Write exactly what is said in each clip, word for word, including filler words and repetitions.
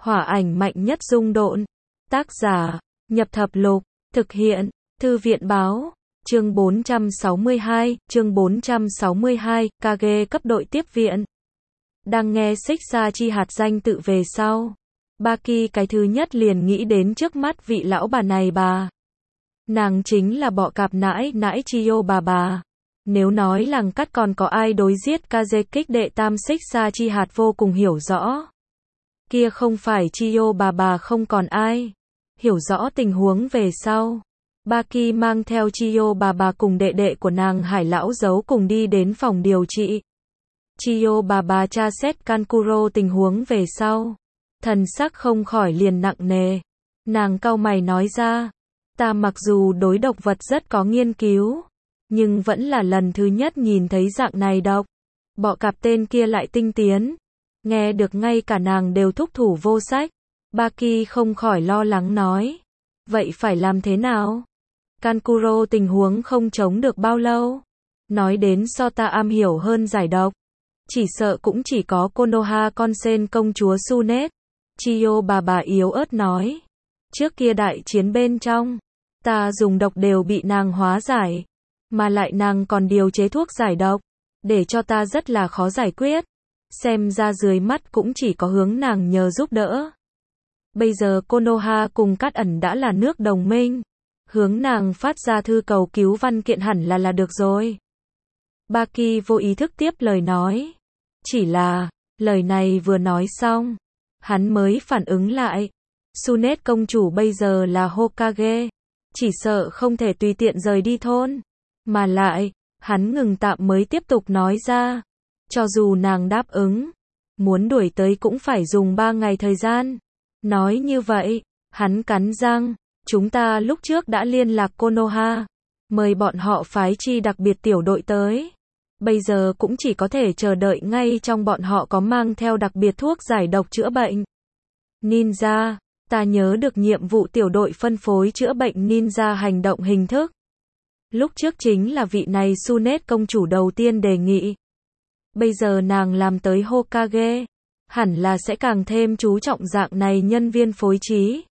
Hỏa ảnh mạnh nhất dung độn. Tác giả, Nhập Thập Lục. Thực hiện, Thư viện báo. Chương bốn trăm sáu mươi hai, chương bốn trăm sáu mươi hai, Kage cấp đội tiếp viện. Đang nghe xích xa chi hạt danh tự về sau. Baki cái thứ nhất liền nghĩ đến trước mắt vị lão bà này bà. Nàng chính là bọ cạp nãi nãi Chiyo bà bà. Nếu nói làng cắt còn có ai đối giết Kage kích đệ tam xích xa chi hạt vô cùng hiểu rõ. Kia không phải Chiyo bà bà không còn ai. Hiểu rõ tình huống về sau. Baki mang theo Chiyo bà bà cùng đệ đệ của nàng Hải lão giấu cùng đi đến phòng điều trị. Chiyo bà bà tra xét Kankuro tình huống về sau. Thần sắc không khỏi liền nặng nề. Nàng cau mày nói ra. Ta mặc dù đối độc vật rất có nghiên cứu. Nhưng vẫn là lần thứ nhất nhìn thấy dạng này độc. Bọ cạp tên kia lại tinh tiến. Nghe được ngay cả nàng đều thúc thủ vô sách. Baki không khỏi lo lắng nói. Vậy phải làm thế nào? Kankuro tình huống không chống được bao lâu. Nói đến so ta am hiểu hơn giải độc. Chỉ sợ cũng chỉ có Konoha con sen công chúa Tsunade. Chiyo bà bà yếu ớt nói. Trước kia đại chiến bên trong. Ta dùng độc đều bị nàng hóa giải. Mà lại nàng còn điều chế thuốc giải độc. Để cho ta rất là khó giải quyết. Xem ra dưới mắt cũng chỉ có hướng nàng nhờ giúp đỡ. Bây giờ Konoha cùng Cát Ẩn đã là nước đồng minh. Hướng nàng phát ra thư cầu cứu văn kiện hẳn là là được rồi. Baki vô ý thức tiếp lời nói. Chỉ là, lời này vừa nói xong. Hắn mới phản ứng lại. Tsunade công chủ bây giờ là Hokage. Chỉ sợ không thể tùy tiện rời đi thôn. Mà lại, hắn ngừng tạm mới tiếp tục nói ra. Cho dù nàng đáp ứng. Muốn đuổi tới cũng phải dùng ba ngày thời gian. Nói như vậy, hắn cắn răng. Chúng ta lúc trước đã liên lạc Konoha. Mời bọn họ phái chi đặc biệt tiểu đội tới. Bây giờ cũng chỉ có thể chờ đợi ngay trong bọn họ có mang theo đặc biệt thuốc giải độc chữa bệnh. Ninja, ta nhớ được nhiệm vụ tiểu đội phân phối chữa bệnh ninja hành động hình thức. Lúc trước chính là vị này Tsunade công chủ đầu tiên đề nghị. Bây giờ nàng làm tới Hokage. Hẳn là sẽ càng thêm chú trọng dạng này nhân viên phối trí.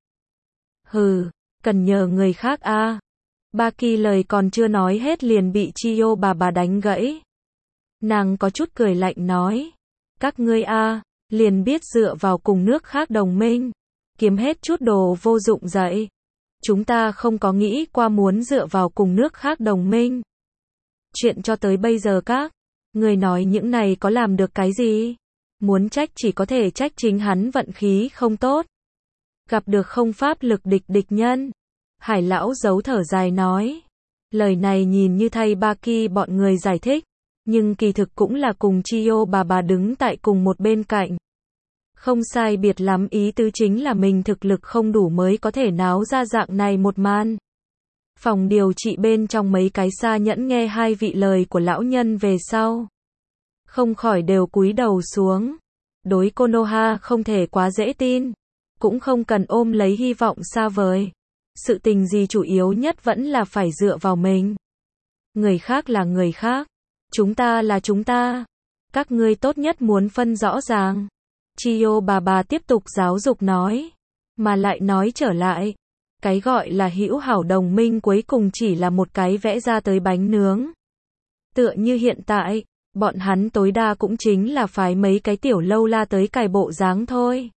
Hừ, cần nhờ người khác a. À. Baki lời còn chưa nói hết liền bị Chiyo bà bà đánh gãy. Nàng có chút cười lạnh nói. Các ngươi a, à, liền biết dựa vào cùng nước khác đồng minh. Kiếm hết chút đồ vô dụng dậy. Chúng ta không có nghĩ qua muốn dựa vào cùng nước khác đồng minh. Chuyện cho tới bây giờ các người nói những này có làm được cái gì? Muốn trách chỉ có thể trách chính hắn vận khí không tốt. Gặp được không pháp lực địch địch nhân. Hải lão giấu thở dài nói. Lời này nhìn như thay Baki bọn người giải thích. Nhưng kỳ thực cũng là cùng Chiyo bà bà đứng tại cùng một bên cạnh. Không sai biệt lắm, ý tứ chính là mình thực lực không đủ mới có thể náo ra dạng này một màn. Phòng điều trị bên trong mấy cái xa nhẫn nghe hai vị lời của lão nhân về sau. Không khỏi đều cúi đầu xuống. Đối Konoha không thể quá dễ tin. Cũng không cần ôm lấy hy vọng xa vời. Sự tình gì chủ yếu nhất vẫn là phải dựa vào mình. Người khác là người khác. Chúng ta là chúng ta. Các ngươi tốt nhất muốn phân rõ ràng. Chiyo bà bà tiếp tục giáo dục nói. Mà lại nói trở lại. Cái gọi là hữu hảo đồng minh cuối cùng chỉ là một cái vẽ ra tới bánh nướng. Tựa như hiện tại. Bọn hắn tối đa cũng chính là phái mấy cái tiểu lâu la tới cài bộ dáng thôi.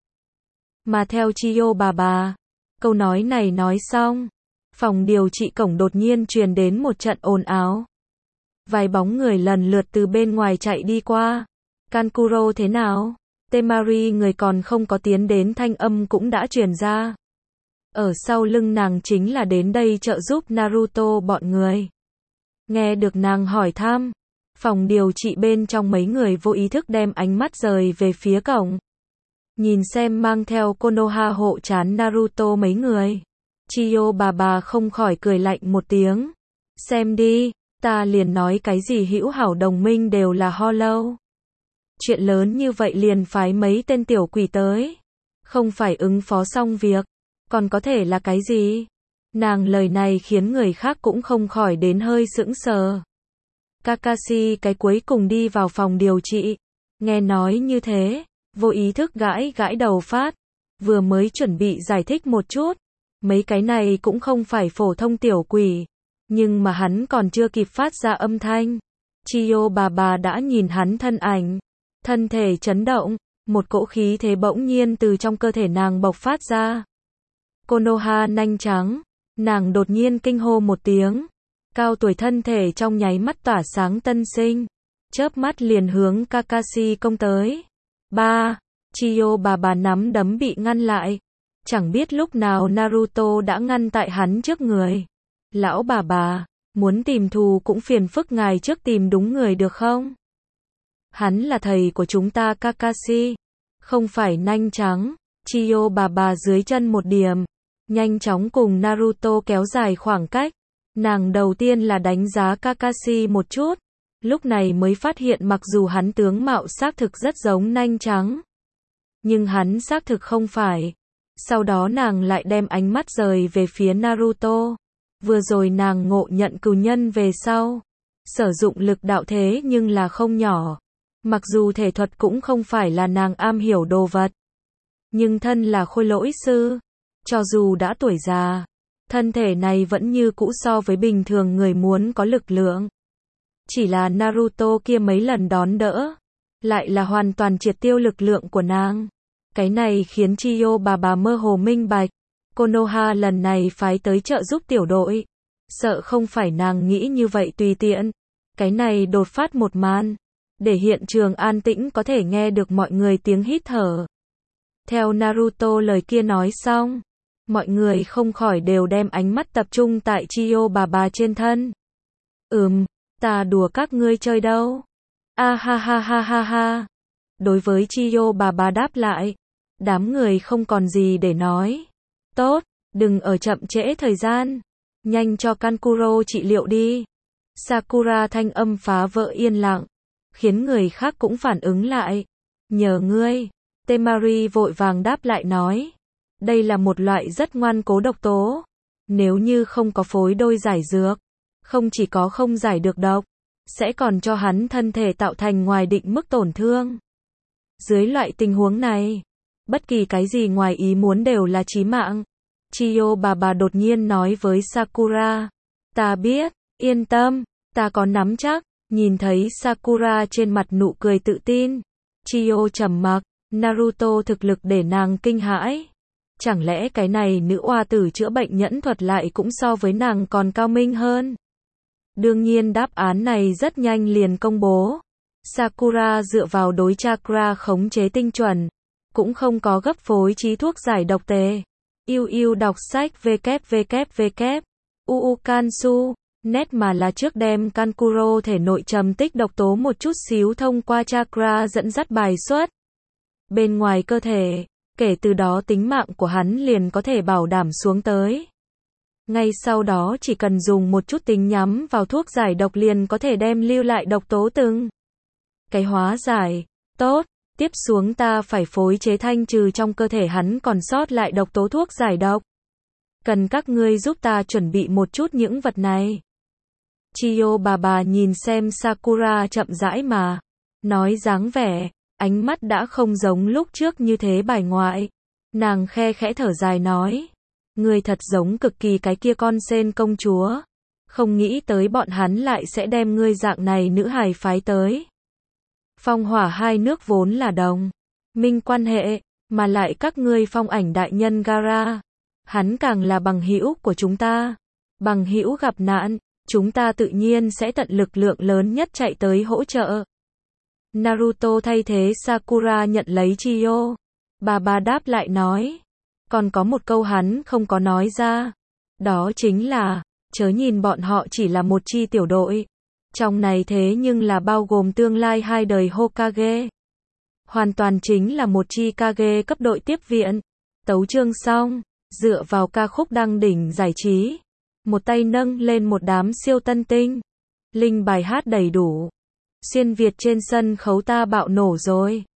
Mà theo Chiyo bà bà, câu nói này nói xong, phòng điều trị cổng đột nhiên truyền đến một trận ồn ào. Vài bóng người lần lượt từ bên ngoài chạy đi qua. Kankuro thế nào? Temari người còn không có tiến đến thanh âm cũng đã truyền ra. Ở sau lưng nàng chính là đến đây trợ giúp Naruto bọn người. Nghe được nàng hỏi thăm. Phòng điều trị bên trong mấy người vô ý thức đem ánh mắt rời về phía cổng. Nhìn xem mang theo Konoha hộ trán Naruto mấy người. Chiyo bà bà không khỏi cười lạnh một tiếng. Xem đi, ta liền nói cái gì hữu hảo đồng minh đều là hollow. Chuyện lớn như vậy liền phái mấy tên tiểu quỷ tới. Không phải ứng phó xong việc. Còn có thể là cái gì? Nàng lời này khiến người khác cũng không khỏi đến hơi sững sờ. Kakashi cái cuối cùng đi vào phòng điều trị. Nghe nói như thế, vô ý thức gãi gãi đầu phát. vừa mới chuẩn bị giải thích một chút, mấy cái này cũng không phải phổ thông tiểu quỷ, nhưng mà hắn còn chưa kịp phát ra âm thanh. Chiyo bà bà đã nhìn hắn thân ảnh, thân thể chấn động, một cỗ khí thế bỗng nhiên từ trong cơ thể nàng bộc phát ra. Konoha nanh trắng, nàng đột nhiên kinh hô một tiếng, cao tuổi thân thể trong nháy mắt tỏa sáng tân sinh, chớp mắt liền hướng Kakashi công tới. Ba, Chiyo bà bà nắm đấm bị ngăn lại, chẳng biết lúc nào Naruto đã ngăn tại hắn trước người. Lão bà bà, muốn tìm thù cũng phiền phức ngài trước tìm đúng người được không? Hắn là thầy của chúng ta Kakashi, không phải nanh trắng. Chiyo bà bà dưới chân một điểm, nhanh chóng cùng Naruto kéo dài khoảng cách. Nàng đầu tiên là đánh giá Kakashi một chút, lúc này mới phát hiện mặc dù hắn tướng mạo xác thực rất giống nanh trắng, nhưng hắn xác thực không phải. Sau đó nàng lại đem ánh mắt rời về phía Naruto. Vừa rồi nàng ngộ nhận cừu nhân về sau, sử dụng lực đạo thế nhưng là không nhỏ. Mặc dù thể thuật cũng không phải là nàng am hiểu đồ vật, nhưng thân là khôi lỗi sư, cho dù đã tuổi già, thân thể này vẫn như cũ so với bình thường người muốn có lực lượng. Chỉ là Naruto kia mấy lần đón đỡ, lại là hoàn toàn triệt tiêu lực lượng của nàng. Cái này khiến Chiyo bà bà mơ hồ minh bạch, Konoha lần này phái tới trợ giúp tiểu đội, sợ không phải nàng nghĩ như vậy tùy tiện. Cái này đột phát một màn, để hiện trường an tĩnh có thể nghe được mọi người tiếng hít thở. Theo Naruto lời kia nói xong, mọi người không khỏi đều đem ánh mắt tập trung tại Chiyo bà bà trên thân. Ừm, ta đùa các ngươi chơi đâu. A ha ha ha ha ha. Đối với Chiyo bà bà đáp lại, đám người không còn gì để nói. Tốt, đừng ở chậm trễ thời gian, nhanh cho Kankuro trị liệu đi. Sakura thanh âm phá vỡ yên lặng, khiến người khác cũng phản ứng lại. Nhờ ngươi. Temari vội vàng đáp lại nói, đây là một loại rất ngoan cố độc tố, nếu như không có phối đôi giải dược, không chỉ có không giải được độc, sẽ còn cho hắn thân thể tạo thành ngoài định mức tổn thương. Dưới loại tình huống này, bất kỳ cái gì ngoài ý muốn đều là chí mạng. Chiyo bà bà đột nhiên nói với Sakura, ta biết, yên tâm, ta có nắm chắc. Nhìn thấy Sakura trên mặt nụ cười tự tin, Chiyo trầm mặc. Naruto thực lực để nàng kinh hãi. Chẳng lẽ cái này nữ oa tử chữa bệnh nhẫn thuật lại cũng so với nàng còn cao minh hơn? Đương nhiên đáp án này rất nhanh liền công bố. Sakura dựa vào đối chakra khống chế tinh chuẩn, cũng không có gấp phối trí thuốc giải độc tề. Yêu yêu đọc sách www. Uukansu, net mà là trước đem Kankuro thể nội trầm tích độc tố một chút xíu thông qua chakra dẫn dắt bài xuất bên ngoài cơ thể, kể từ đó tính mạng của hắn liền có thể bảo đảm xuống tới. Ngay sau đó chỉ cần dùng một chút tính nhắm vào thuốc giải độc liền có thể đem lưu lại độc tố từng cái hóa giải. Tốt, tiếp xuống ta phải phối chế thanh trừ trong cơ thể hắn còn sót lại độc tố thuốc giải độc. Cần các ngươi giúp ta chuẩn bị một chút những vật này. Chiyo bà bà nhìn xem Sakura chậm rãi mà nói dáng vẻ, ánh mắt đã không giống lúc trước như thế bài ngoại. Nàng khe khẽ thở dài nói, ngươi thật giống cực kỳ cái kia con sen công chúa. Không nghĩ tới bọn hắn lại sẽ đem ngươi dạng này nữ hài phái tới. Phong hỏa hai nước vốn là đồng minh quan hệ, mà lại các ngươi phong ảnh đại nhân Gaara, hắn càng là bằng hữu của chúng ta. Bằng hữu gặp nạn, chúng ta tự nhiên sẽ tận lực lượng lớn nhất chạy tới hỗ trợ. Naruto thay thế Sakura nhận lấy Chiyo. Bà bà đáp lại nói, còn có một câu hắn không có nói ra, đó chính là, chớ nhìn bọn họ chỉ là một chi tiểu đội, trong này thế nhưng là bao gồm tương lai hai đời Hokage. Hoàn toàn chính là một chi Kage cấp đội tiếp viện. Tấu chương xong, dựa vào ca khúc đăng đỉnh giải trí, một tay nâng lên một đám siêu tân tinh, linh bài hát đầy đủ. Xuyên Việt trên sân khấu ta bạo nổ rồi.